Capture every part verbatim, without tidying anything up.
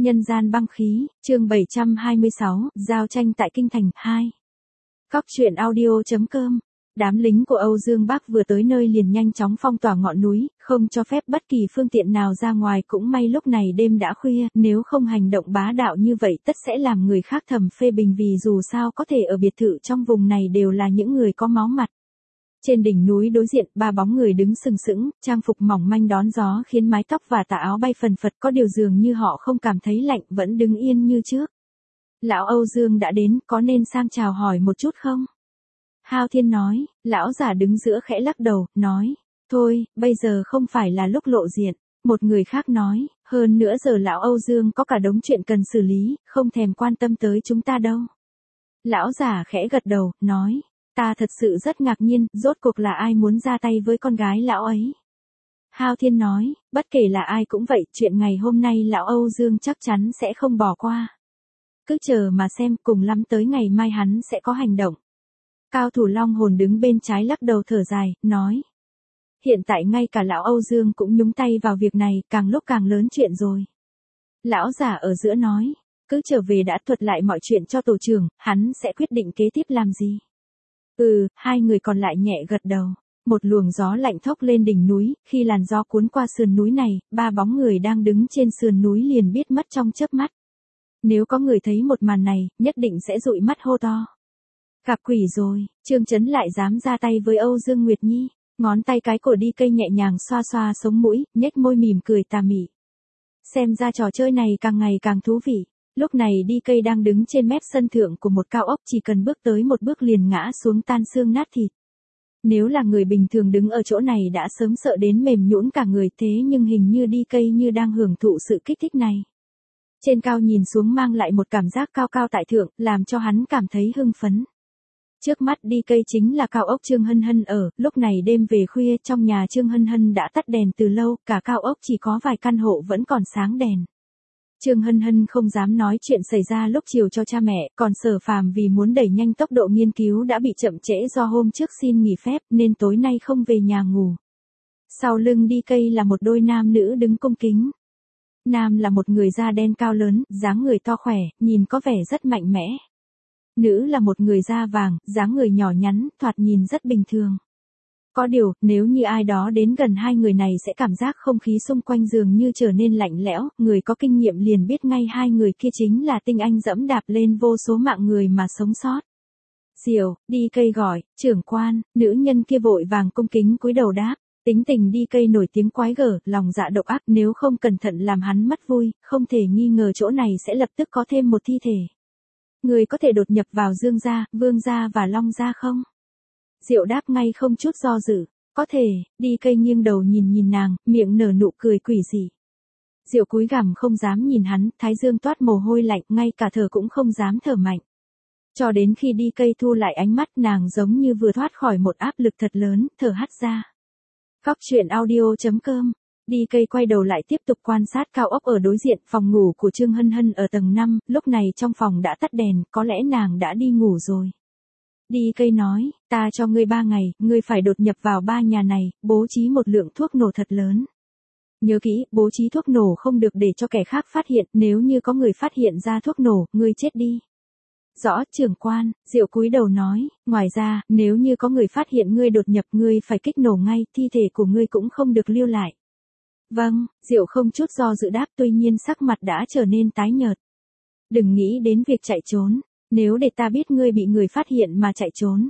Nhân gian băng khí, chương bảy trăm hai mươi sáu, giao tranh tại Kinh Thành, hai. Cóc truyện audio.com. Đám lính của Âu Dương Bắc vừa tới nơi liền nhanh chóng phong tỏa ngọn núi, không cho phép bất kỳ phương tiện nào ra ngoài. Cũng may lúc này đêm đã khuya, nếu không hành động bá đạo như vậy tất sẽ làm người khác thầm phê bình, vì dù sao có thể ở biệt thự trong vùng này đều là những người có máu mặt. Trên đỉnh núi đối diện, ba bóng người đứng sừng sững, trang phục mỏng manh đón gió khiến mái tóc và tà áo bay phần phật, có điều dường như họ không cảm thấy lạnh, vẫn đứng yên như trước. Lão Âu Dương đã đến, có nên sang chào hỏi một chút không? Hao Thiên nói. Lão giả đứng giữa khẽ lắc đầu, nói, thôi, bây giờ không phải là lúc lộ diện. Một người khác nói, hơn nữa giờ lão Âu Dương có cả đống chuyện cần xử lý, không thèm quan tâm tới chúng ta đâu. Lão giả khẽ gật đầu, nói, ta thật sự rất ngạc nhiên, rốt cuộc là ai muốn ra tay với con gái lão ấy. Hao Thiên nói, bất kể là ai cũng vậy, chuyện ngày hôm nay lão Âu Dương chắc chắn sẽ không bỏ qua. Cứ chờ mà xem, cùng lắm tới ngày mai hắn sẽ có hành động. Cao thủ Long Hồn đứng bên trái lắc đầu thở dài, nói. Hiện tại ngay cả lão Âu Dương cũng nhúng tay vào việc này, càng lúc càng lớn chuyện rồi. Lão giả ở giữa nói, cứ trở về đã thuật lại mọi chuyện cho tổ trưởng, hắn sẽ quyết định kế tiếp làm gì. Ừ, hai người còn lại nhẹ gật đầu. Một luồng gió lạnh thốc lên đỉnh núi, khi làn gió cuốn qua sườn núi này, ba bóng người đang đứng trên sườn núi liền biết mất trong chớp mắt. Nếu có người thấy một màn này, nhất định sẽ dụi mắt hô to. Gặp quỷ rồi, Trương Chấn lại dám ra tay với Âu Dương Nguyệt Nhi, ngón tay cái cổ đi cây nhẹ nhàng xoa xoa sống mũi, nhếch môi mỉm cười tà mị. Xem ra trò chơi này càng ngày càng thú vị. Lúc này đi cây đang đứng trên mép sân thượng của một cao ốc, chỉ cần bước tới một bước liền ngã xuống tan xương nát thịt. Nếu là người bình thường đứng ở chỗ này đã sớm sợ đến mềm nhũn cả người, thế nhưng hình như đi cây như đang hưởng thụ sự kích thích này. Trên cao nhìn xuống mang lại một cảm giác cao cao tại thượng, làm cho hắn cảm thấy hưng phấn. Trước mắt đi cây chính là cao ốc Trương Hân Hân ở, lúc này đêm về khuya trong nhà Trương Hân Hân đã tắt đèn từ lâu, cả cao ốc chỉ có vài căn hộ vẫn còn sáng đèn. Trương Hân Hân không dám nói chuyện xảy ra lúc chiều cho cha mẹ, còn Sở Phàm vì muốn đẩy nhanh tốc độ nghiên cứu đã bị chậm trễ do hôm trước xin nghỉ phép nên tối nay không về nhà ngủ. Sau lưng đi cây là một đôi nam nữ đứng cung kính. Nam là một người da đen cao lớn, dáng người to khỏe, nhìn có vẻ rất mạnh mẽ. Nữ là một người da vàng, dáng người nhỏ nhắn, thoạt nhìn rất bình thường. Có điều, nếu như ai đó đến gần hai người này sẽ cảm giác không khí xung quanh dường như trở nên lạnh lẽo, người có kinh nghiệm liền biết ngay hai người kia chính là tinh anh dẫm đạp lên vô số mạng người mà sống sót. Diệu, đi cây gọi, trưởng quan, nữ nhân kia vội vàng cung kính cúi đầu đáp. Tính tình đi cây nổi tiếng quái gở, lòng dạ độc ác, nếu không cẩn thận làm hắn mất vui, không thể nghi ngờ chỗ này sẽ lập tức có thêm một thi thể. Người có thể đột nhập vào Dương gia, Vương gia và Long gia không? Diệu đáp ngay không chút do dự. Có thể, đi cây nghiêng đầu nhìn nhìn nàng, miệng nở nụ cười quỷ dị. Diệu cúi gằm không dám nhìn hắn, thái dương toát mồ hôi lạnh, ngay cả thở cũng không dám thở mạnh. Cho đến khi đi cây thu lại ánh mắt, nàng giống như vừa thoát khỏi một áp lực thật lớn, thở hắt ra. Cóc truyện audio.com. Đi cây quay đầu lại tiếp tục quan sát cao ốc ở đối diện, phòng ngủ của Trương Hân Hân ở tầng năm, lúc này trong phòng đã tắt đèn, có lẽ nàng đã đi ngủ rồi. Đi cây nói, ta cho ngươi ba ngày, ngươi phải đột nhập vào ba nhà này, bố trí một lượng thuốc nổ thật lớn. Nhớ kỹ, bố trí thuốc nổ không được để cho kẻ khác phát hiện, nếu như có người phát hiện ra thuốc nổ, ngươi chết đi. Rõ, trưởng quan, Diệu cúi đầu nói, ngoài ra, nếu như có người phát hiện ngươi đột nhập, ngươi phải kích nổ ngay, thi thể của ngươi cũng không được lưu lại. Vâng, Diệu không chút do dự đáp, tuy nhiên sắc mặt đã trở nên tái nhợt. Đừng nghĩ đến việc chạy trốn, nếu để ta biết ngươi bị người phát hiện mà chạy trốn.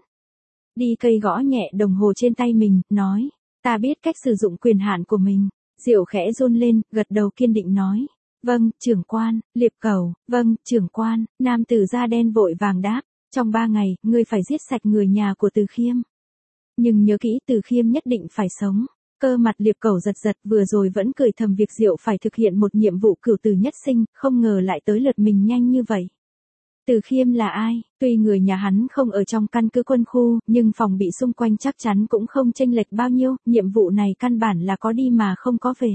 Đi cây gõ nhẹ đồng hồ trên tay mình, nói, ta biết cách sử dụng quyền hạn của mình. Diệu khẽ run lên, gật đầu kiên định nói. Vâng, trưởng quan, Liệp Cẩu, vâng, trưởng quan, nam tử da đen vội vàng đáp, trong ba ngày, ngươi phải giết sạch người nhà của Từ Khiêm. Nhưng nhớ kỹ Từ Khiêm nhất định phải sống. Cơ mặt Liệp Cẩu giật giật, vừa rồi vẫn cười thầm việc Diệu phải thực hiện một nhiệm vụ cửu tử nhất sinh, không ngờ lại tới lượt mình nhanh như vậy. Từ Khiêm là ai? Tuy người nhà hắn không ở trong căn cứ quân khu, nhưng phòng bị xung quanh chắc chắn cũng không chênh lệch bao nhiêu, nhiệm vụ này căn bản là có đi mà không có về.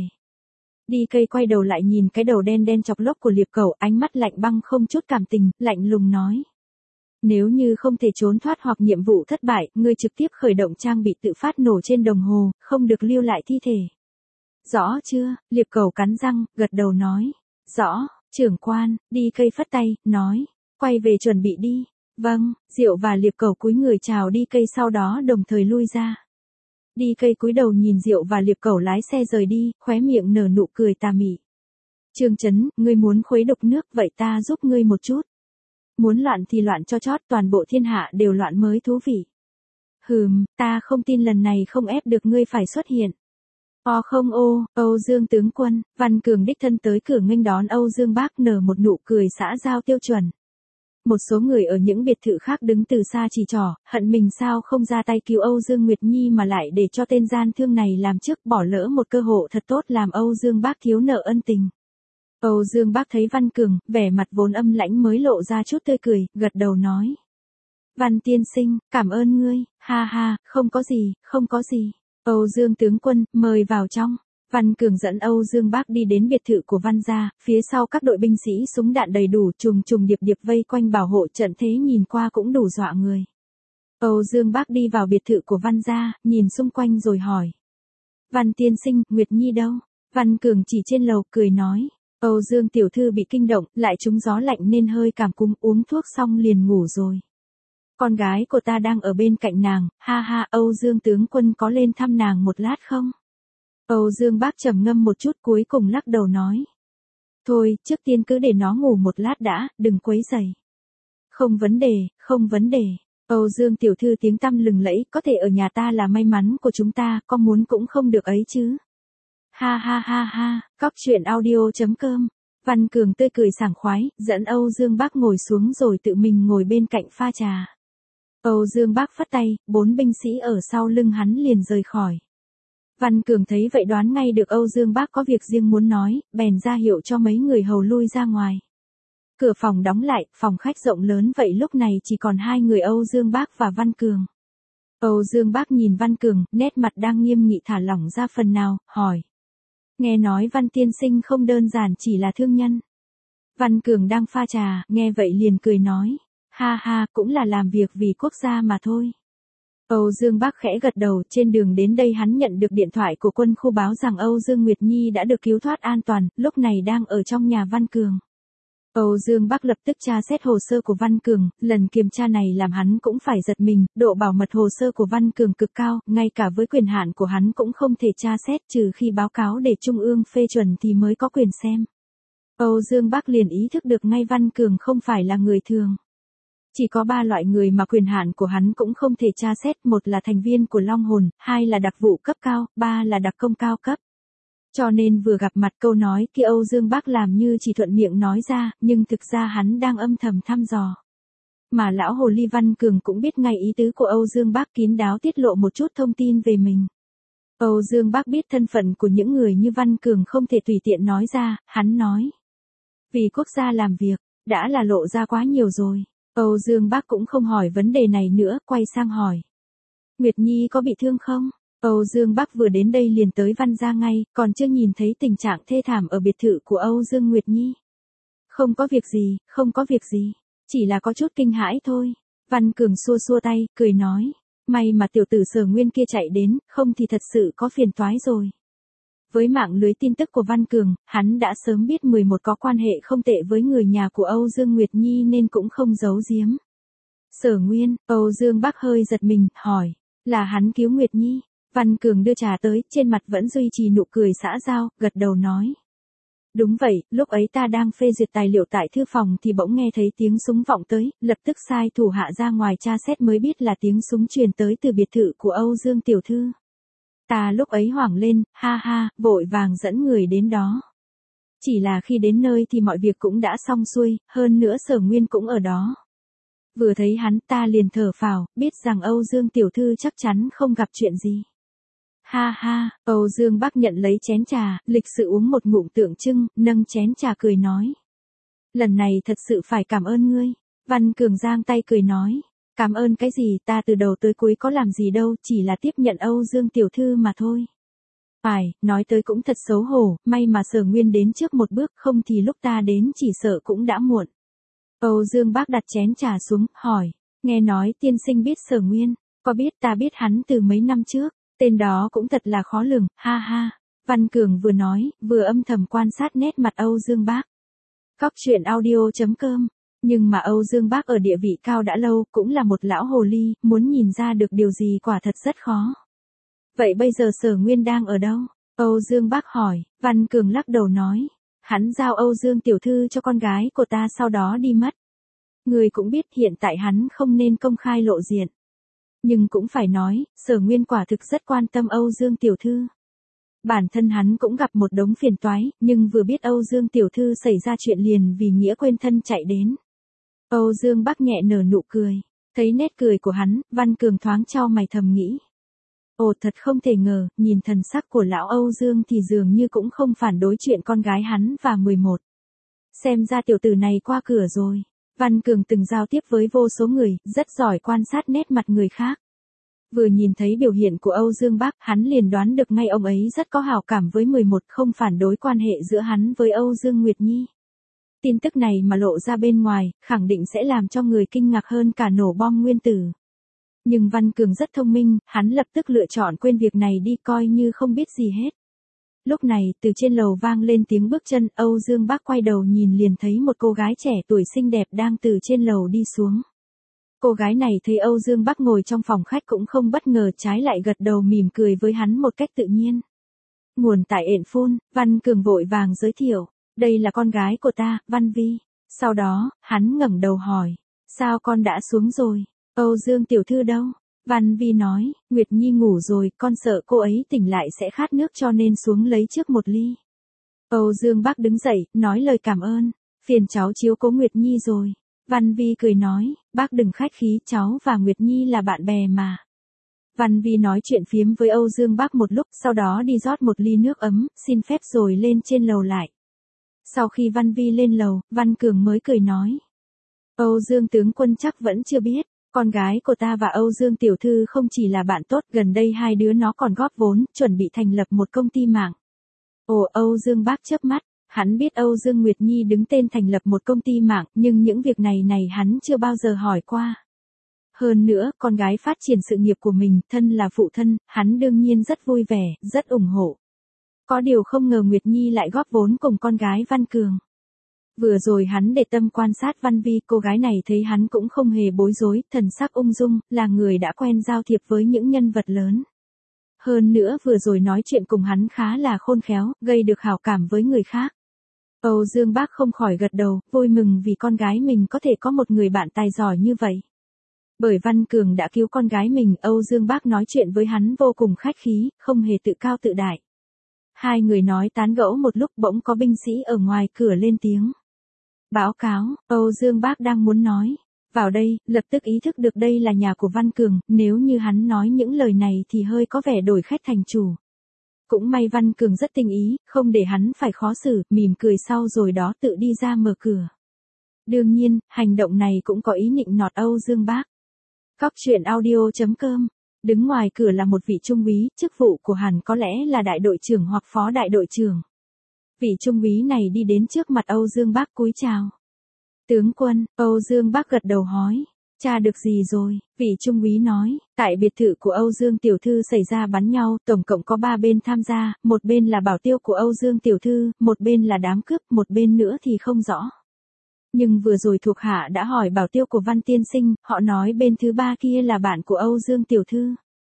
Đi cây quay đầu lại nhìn cái đầu đen đen chọc lốc của Liệp Cẩu, ánh mắt lạnh băng không chút cảm tình, lạnh lùng nói. Nếu như không thể trốn thoát hoặc nhiệm vụ thất bại, ngươi trực tiếp khởi động trang bị tự phát nổ trên đồng hồ, không được lưu lại thi thể. Rõ chưa? Liệp Cẩu cắn răng, gật đầu nói. Rõ, Trưởng quan, đi cây phất tay, nói, quay về chuẩn bị đi. Vâng, Diệu và Liệp Cẩu cúi người chào đi cây sau đó đồng thời lui ra. Đi cây cúi đầu nhìn Diệu và Liệp Cẩu lái xe rời đi, khóe miệng nở nụ cười tà mị. Trương Chấn, ngươi muốn khuấy đục nước, vậy ta giúp ngươi một chút. Muốn loạn thì loạn cho chót, toàn bộ thiên hạ đều loạn mới thú vị. Hừm, ta không tin lần này không ép được ngươi phải xuất hiện. O không ô, Âu Dương tướng quân, Văn Cường đích thân tới cửa nghênh đón Âu Dương Bác nở một nụ cười xã giao tiêu chuẩn. Một số người ở những biệt thự khác đứng từ xa chỉ trỏ, hận mình sao không ra tay cứu Âu Dương Nguyệt Nhi mà lại để cho tên gian thương này làm trước, bỏ lỡ một cơ hội thật tốt làm Âu Dương Bác thiếu nợ ân tình. Âu Dương Bác thấy Văn Cường, vẻ mặt vốn âm lãnh mới lộ ra chút tươi cười, gật đầu nói. Văn tiên sinh, cảm ơn ngươi, ha ha, không có gì, không có gì. Âu Dương tướng quân, mời vào trong. Văn Cường dẫn Âu Dương Bác đi đến biệt thự của Văn gia, phía sau các đội binh sĩ súng đạn đầy đủ, trùng trùng điệp điệp vây quanh bảo hộ trận thế nhìn qua cũng đủ dọa người. Âu Dương Bác đi vào biệt thự của Văn gia, nhìn xung quanh rồi hỏi. Văn tiên sinh, Nguyệt Nhi đâu? Văn Cường chỉ trên lầu, cười nói. Âu Dương tiểu thư bị kinh động, lại trúng gió lạnh nên hơi cảm cúm, uống thuốc xong liền ngủ rồi. Con gái của ta đang ở bên cạnh nàng, ha ha, Âu Dương tướng quân có lên thăm nàng một lát không? Âu Dương Bác trầm ngâm một chút cuối cùng lắc đầu nói. Thôi, trước tiên cứ để nó ngủ một lát đã, đừng quấy rầy. Không vấn đề, không vấn đề. Âu Dương tiểu thư tiếng tăm lừng lẫy, có thể ở nhà ta là may mắn của chúng ta, có muốn cũng không được ấy chứ. Ha ha ha ha, cóc truyện audio chấm com. Văn Cường tươi cười sảng khoái, dẫn Âu Dương Bác ngồi xuống rồi tự mình ngồi bên cạnh pha trà. Âu Dương Bác phất tay, bốn binh sĩ ở sau lưng hắn liền rời khỏi. Văn Cường thấy vậy đoán ngay được Âu Dương Bác có việc riêng muốn nói, bèn ra hiệu cho mấy người hầu lui ra ngoài. Cửa phòng đóng lại, phòng khách rộng lớn vậy lúc này chỉ còn hai người Âu Dương Bác và Văn Cường. Âu Dương Bác nhìn Văn Cường, nét mặt đang nghiêm nghị thả lỏng ra phần nào, hỏi. Nghe nói Văn tiên sinh không đơn giản chỉ là thương nhân. Văn Cường đang pha trà, nghe vậy liền cười nói. Ha ha, cũng là làm việc vì quốc gia mà thôi. Âu Dương Bác khẽ gật đầu, trên đường đến đây hắn nhận được điện thoại của quân khu báo rằng Âu Dương Nguyệt Nhi đã được cứu thoát an toàn, lúc này đang ở trong nhà Văn Cường. Âu Dương Bác lập tức tra xét hồ sơ của Văn Cường, lần kiểm tra này làm hắn cũng phải giật mình, độ bảo mật hồ sơ của Văn Cường cực cao, ngay cả với quyền hạn của hắn cũng không thể tra xét trừ khi báo cáo để Trung ương phê chuẩn thì mới có quyền xem. Âu Dương Bác liền ý thức được ngay Văn Cường không phải là người thường. Chỉ có ba loại người mà quyền hạn của hắn cũng không thể tra xét, một là thành viên của Long Hồn, hai là đặc vụ cấp cao, ba là đặc công cao cấp. Cho nên vừa gặp mặt câu nói kia Âu Dương Bác làm như chỉ thuận miệng nói ra, nhưng thực ra hắn đang âm thầm thăm dò. Mà lão hồ ly Văn Cường cũng biết ngay ý tứ của Âu Dương Bác kín đáo tiết lộ một chút thông tin về mình. Âu Dương Bác biết thân phận của những người như Văn Cường không thể tùy tiện nói ra, hắn nói. Vì quốc gia làm việc, đã là lộ ra quá nhiều rồi. Âu Dương Bác cũng không hỏi vấn đề này nữa, quay sang hỏi. Nguyệt Nhi có bị thương không? Âu Dương Bác vừa đến đây liền tới Văn gia ngay, còn chưa nhìn thấy tình trạng thê thảm ở biệt thự của Âu Dương Nguyệt Nhi. Không có việc gì, không có việc gì, chỉ là có chút kinh hãi thôi. Văn Cường xua xua tay, cười nói. May mà tiểu tử Sở Nguyên kia chạy đến, không thì thật sự có phiền toái rồi. Với mạng lưới tin tức của Văn Cường, hắn đã sớm biết mười một có quan hệ không tệ với người nhà của Âu Dương Nguyệt Nhi nên cũng không giấu giếm. Sở Nguyên, Âu Dương Bác hơi giật mình, hỏi, là hắn cứu Nguyệt Nhi? Văn Cường đưa trà tới, trên mặt vẫn duy trì nụ cười xã giao, gật đầu nói. Đúng vậy, lúc ấy ta đang phê duyệt tài liệu tại thư phòng thì bỗng nghe thấy tiếng súng vọng tới, lập tức sai thủ hạ ra ngoài tra xét mới biết là tiếng súng truyền tới từ biệt thự của Âu Dương tiểu thư. Ta lúc ấy hoảng lên, ha ha, vội vàng dẫn người đến đó. Chỉ là khi đến nơi thì mọi việc cũng đã xong xuôi, hơn nữa Sở Nguyên cũng ở đó. Vừa thấy hắn ta liền thở phào, biết rằng Âu Dương tiểu thư chắc chắn không gặp chuyện gì. Ha ha, Âu Dương Bác nhận lấy chén trà, lịch sự uống một ngụm tượng trưng, nâng chén trà cười nói. Lần này thật sự phải cảm ơn ngươi. Văn Cường giang tay cười nói. Cảm ơn cái gì, ta từ đầu tới cuối có làm gì đâu, chỉ là tiếp nhận Âu Dương tiểu thư mà thôi. Phải, nói tới cũng thật xấu hổ, may mà Sở Nguyên đến trước một bước, không thì lúc ta đến chỉ sợ cũng đã muộn. Âu Dương Bác đặt chén trà xuống, hỏi, nghe nói tiên sinh biết Sở Nguyên, có biết ta biết hắn từ mấy năm trước, tên đó cũng thật là khó lường, ha ha. Văn Cường vừa nói, vừa âm thầm quan sát nét mặt Âu Dương Bác. Cóc truyện audio chấm com. Nhưng mà Âu Dương Bác ở địa vị cao đã lâu, cũng là một lão hồ ly, muốn nhìn ra được điều gì quả thật rất khó. Vậy bây giờ Sở Nguyên đang ở đâu? Âu Dương Bác hỏi. Văn Cường lắc đầu nói. Hắn giao Âu Dương tiểu thư cho con gái của ta sau đó đi mất. Người cũng biết hiện tại hắn không nên công khai lộ diện. Nhưng cũng phải nói, Sở Nguyên quả thực rất quan tâm Âu Dương tiểu thư. Bản thân hắn cũng gặp một đống phiền toái, nhưng vừa biết Âu Dương tiểu thư xảy ra chuyện liền vì nghĩa quên thân chạy đến. Âu Dương Bác nhẹ nở nụ cười. Thấy nét cười của hắn, Văn Cường thoáng chau mày thầm nghĩ. Ồ, thật không thể ngờ, nhìn thần sắc của lão Âu Dương thì dường như cũng không phản đối chuyện con gái hắn và mười một. Xem ra tiểu tử này qua cửa rồi. Văn Cường từng giao tiếp với vô số người, rất giỏi quan sát nét mặt người khác. Vừa nhìn thấy biểu hiện của Âu Dương Bác, hắn liền đoán được ngay ông ấy rất có hảo cảm với mười một, không phản đối quan hệ giữa hắn với Âu Dương Nguyệt Nhi. Tin tức này mà lộ ra bên ngoài, khẳng định sẽ làm cho người kinh ngạc hơn cả nổ bom nguyên tử. Nhưng Văn Cường rất thông minh, hắn lập tức lựa chọn quên việc này đi coi như không biết gì hết. Lúc này, từ trên lầu vang lên tiếng bước chân, Âu Dương Bác quay đầu nhìn liền thấy một cô gái trẻ tuổi xinh đẹp đang từ trên lầu đi xuống. Cô gái này thấy Âu Dương Bác ngồi trong phòng khách cũng không bất ngờ, trái lại gật đầu mỉm cười với hắn một cách tự nhiên. Nguồn tại ện phun, Văn Cường vội vàng giới thiệu, đây là con gái của ta, Văn Vi. Sau đó, hắn ngẩng đầu hỏi, sao con đã xuống rồi, Âu Dương tiểu thư đâu? Văn Vi nói, Nguyệt Nhi ngủ rồi, con sợ cô ấy tỉnh lại sẽ khát nước cho nên xuống lấy trước một ly. Âu Dương Bác đứng dậy, nói lời cảm ơn, phiền cháu chiếu cố Nguyệt Nhi rồi. Văn Vi cười nói, bác đừng khách khí, cháu và Nguyệt Nhi là bạn bè mà. Văn Vi nói chuyện phiếm với Âu Dương Bác một lúc, sau đó đi rót một ly nước ấm, xin phép rồi lên trên lầu lại. Sau khi Văn Vi lên lầu, Văn Cường mới cười nói. Âu Dương tướng quân chắc vẫn chưa biết, con gái của ta và Âu Dương tiểu thư không chỉ là bạn tốt, gần đây hai đứa nó còn góp vốn, chuẩn bị thành lập một công ty mạng. Ồ, Âu Dương Bác chớp mắt. Hắn biết Âu Dương Nguyệt Nhi đứng tên thành lập một công ty mạng, nhưng những việc này này hắn chưa bao giờ hỏi qua. Hơn nữa, con gái phát triển sự nghiệp của mình, thân là phụ thân, hắn đương nhiên rất vui vẻ, rất ủng hộ. Có điều không ngờ Nguyệt Nhi lại góp vốn cùng con gái Văn Cường. Vừa rồi hắn để tâm quan sát Văn Vi, cô gái này thấy hắn cũng không hề bối rối, thần sắc ung dung, là người đã quen giao thiệp với những nhân vật lớn. Hơn nữa vừa rồi nói chuyện cùng hắn khá là khôn khéo, gây được hảo cảm với người khác. Âu Dương Bác không khỏi gật đầu, vui mừng vì con gái mình có thể có một người bạn tài giỏi như vậy. Bởi Văn Cường đã cứu con gái mình, Âu Dương Bác nói chuyện với hắn vô cùng khách khí, không hề tự cao tự đại. Hai người nói tán gẫu một lúc bỗng có binh sĩ ở ngoài cửa lên tiếng. Báo cáo, Âu Dương Bác đang muốn nói. Vào đây, lập tức ý thức được đây là nhà của Văn Cường, nếu như hắn nói những lời này thì hơi có vẻ đổi khách thành chủ. Cũng may Văn Cường rất tinh ý, không để hắn phải khó xử, mỉm cười sau rồi đó tự đi ra mở cửa. Đương nhiên, hành động này cũng có ý nịnh nọt Âu Dương Bác. Cóc truyện audio chấm com. Đứng ngoài cửa là một vị trung úy, chức vụ của hắn có lẽ là đại đội trưởng hoặc phó đại đội trưởng. Vị trung úy này đi đến trước mặt Âu Dương Bác cúi chào. Tướng quân, Âu Dương Bác gật đầu hỏi. Tra được gì rồi? Vị trung úy nói, tại biệt thự của Âu Dương tiểu thư xảy ra bắn nhau, tổng cộng có ba bên tham gia, một bên là bảo tiêu của Âu Dương tiểu thư, một bên là đám cướp, một bên nữa thì không rõ. Nhưng vừa rồi thuộc hạ đã hỏi bảo tiêu của Văn tiên sinh, họ nói bên thứ ba kia là bạn của Âu Dương tiểu thư.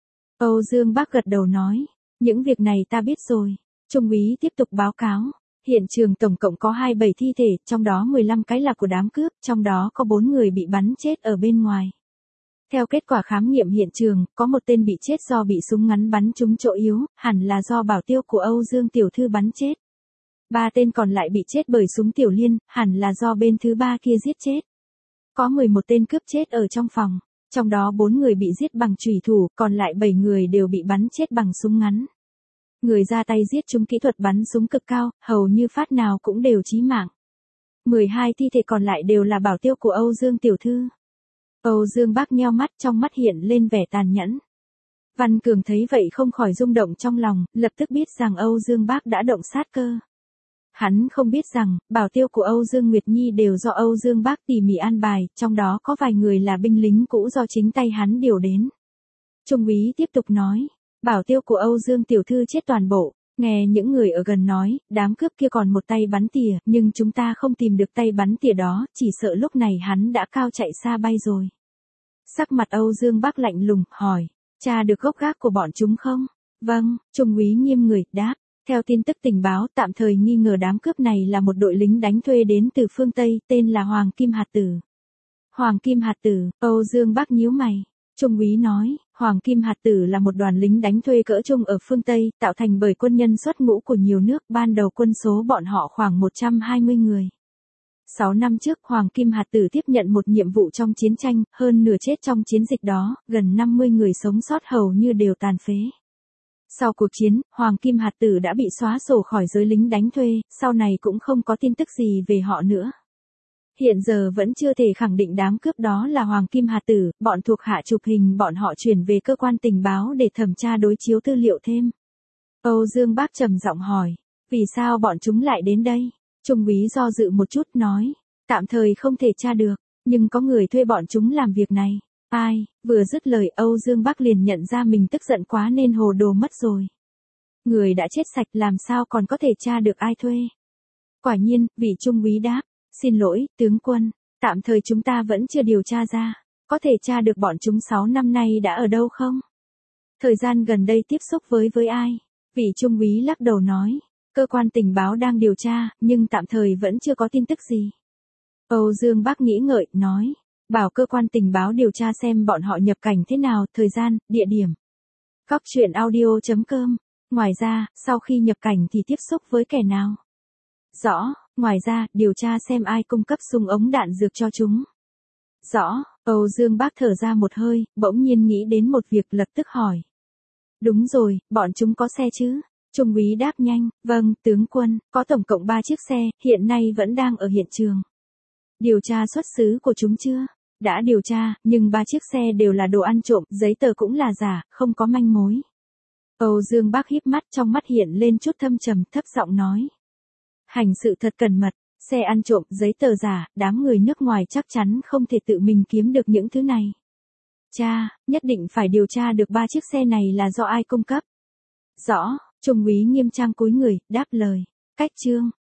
Âu Dương Bác gật đầu nói, những việc này ta biết rồi. Trung úy tiếp tục báo cáo. Hiện trường tổng cộng có hai mươi bảy thi thể, trong đó mười lăm cái là của đám cướp, trong đó có bốn người bị bắn chết ở bên ngoài. Theo kết quả khám nghiệm hiện trường, có một tên bị chết do bị súng ngắn bắn trúng chỗ yếu, hẳn là do bảo tiêu của Âu Dương tiểu thư bắn chết. Ba tên còn lại bị chết bởi súng tiểu liên, hẳn là do bên thứ ba kia giết chết. Có mười một tên cướp chết ở trong phòng, trong đó bốn người bị giết bằng chùy thủ, còn lại bảy người đều bị bắn chết bằng súng ngắn. Người ra tay giết chúng kỹ thuật bắn súng cực cao, hầu như phát nào cũng đều chí mạng. mười hai thi thể còn lại đều là bảo tiêu của Âu Dương tiểu thư. Âu Dương Bác nheo mắt, trong mắt hiện lên vẻ tàn nhẫn. Văn Cường thấy vậy không khỏi rung động trong lòng, lập tức biết rằng Âu Dương Bác đã động sát cơ. Hắn không biết rằng, bảo tiêu của Âu Dương Nguyệt Nhi đều do Âu Dương Bác tỉ mỉ an bài, trong đó có vài người là binh lính cũ do chính tay hắn điều đến. Trung úy tiếp tục nói. Bảo tiêu của Âu Dương tiểu thư chết toàn bộ, Nghe những người ở gần nói, đám cướp kia còn một tay bắn tỉa, nhưng chúng ta không tìm được tay bắn tỉa đó, chỉ sợ lúc này hắn đã cao chạy xa bay rồi. Sắc mặt Âu Dương Bắc lạnh lùng, hỏi, tra được gốc gác của bọn chúng không? Vâng, Trung úy nghiêm người, đáp. Theo tin tức tình báo, tạm thời nghi ngờ đám cướp này là một đội lính đánh thuê đến từ phương Tây, tên là Hoàng Kim Hạt Tử. Hoàng Kim Hạt Tử, Âu Dương Bắc nhíu mày. Trung úy nói, Hoàng Kim Hạt Tử là một đoàn lính đánh thuê cỡ trung ở phương Tây, tạo thành bởi quân nhân xuất ngũ của nhiều nước, ban đầu quân số bọn họ khoảng một trăm hai mươi người. Sáu năm trước, Hoàng Kim Hạt Tử tiếp nhận một nhiệm vụ trong chiến tranh, hơn nửa chết trong chiến dịch đó, gần năm mươi người sống sót hầu như đều tàn phế. Sau cuộc chiến, Hoàng Kim Hạt Tử đã bị xóa sổ khỏi giới lính đánh thuê, sau này cũng không có tin tức gì về họ nữa. Hiện giờ vẫn chưa thể khẳng định đám cướp đó là Hoàng Kim Hạt Tử, bọn thuộc hạ chụp hình bọn họ chuyển về cơ quan tình báo để thẩm tra đối chiếu tư liệu thêm. Âu Dương Bắc trầm giọng hỏi, vì sao bọn chúng lại đến đây? Trung úy do dự một chút nói, tạm thời không thể tra được, nhưng có người thuê bọn chúng làm việc này. Ai? Vừa dứt lời Âu Dương Bắc liền nhận ra mình tức giận quá nên hồ đồ mất rồi. Người đã chết sạch làm sao còn có thể tra được ai thuê? Quả nhiên, vị trung úy đáp, xin lỗi, tướng quân, tạm thời chúng ta vẫn chưa điều tra ra, có thể tra được bọn chúng sáu năm nay đã ở đâu không? Thời gian gần đây tiếp xúc với với ai? Vị trung úy lắc đầu nói, cơ quan tình báo đang điều tra, nhưng tạm thời vẫn chưa có tin tức gì. Âu Dương Bắc nghĩ ngợi, nói, bảo cơ quan tình báo điều tra xem bọn họ nhập cảnh thế nào, thời gian, địa điểm. Góc truyện audio chấm com. Ngoài ra, sau khi nhập cảnh thì tiếp xúc với kẻ nào? Rõ, ngoài ra, điều tra xem ai cung cấp súng ống đạn dược cho chúng. Rõ, Âu Dương Bắc thở ra một hơi, bỗng nhiên nghĩ đến một việc lập tức hỏi. Đúng rồi, bọn chúng có xe chứ? Trung úy đáp nhanh, vâng, tướng quân, có tổng cộng ba chiếc xe, hiện nay vẫn đang ở hiện trường. Điều tra xuất xứ của chúng chưa? Đã điều tra, nhưng ba chiếc xe đều là đồ ăn trộm, giấy tờ cũng là giả, không có manh mối. Âu Dương Bắc híp mắt, trong mắt hiện lên chút thâm trầm, thấp giọng nói. Hành sự thật cẩn mật, xe ăn trộm, giấy tờ giả, đám người nước ngoài chắc chắn không thể tự mình kiếm được những thứ này. Cha, nhất định phải điều tra được ba chiếc xe này là do ai cung cấp. Rõ, Trung úy nghiêm trang cúi người, đáp lời. Cách chương.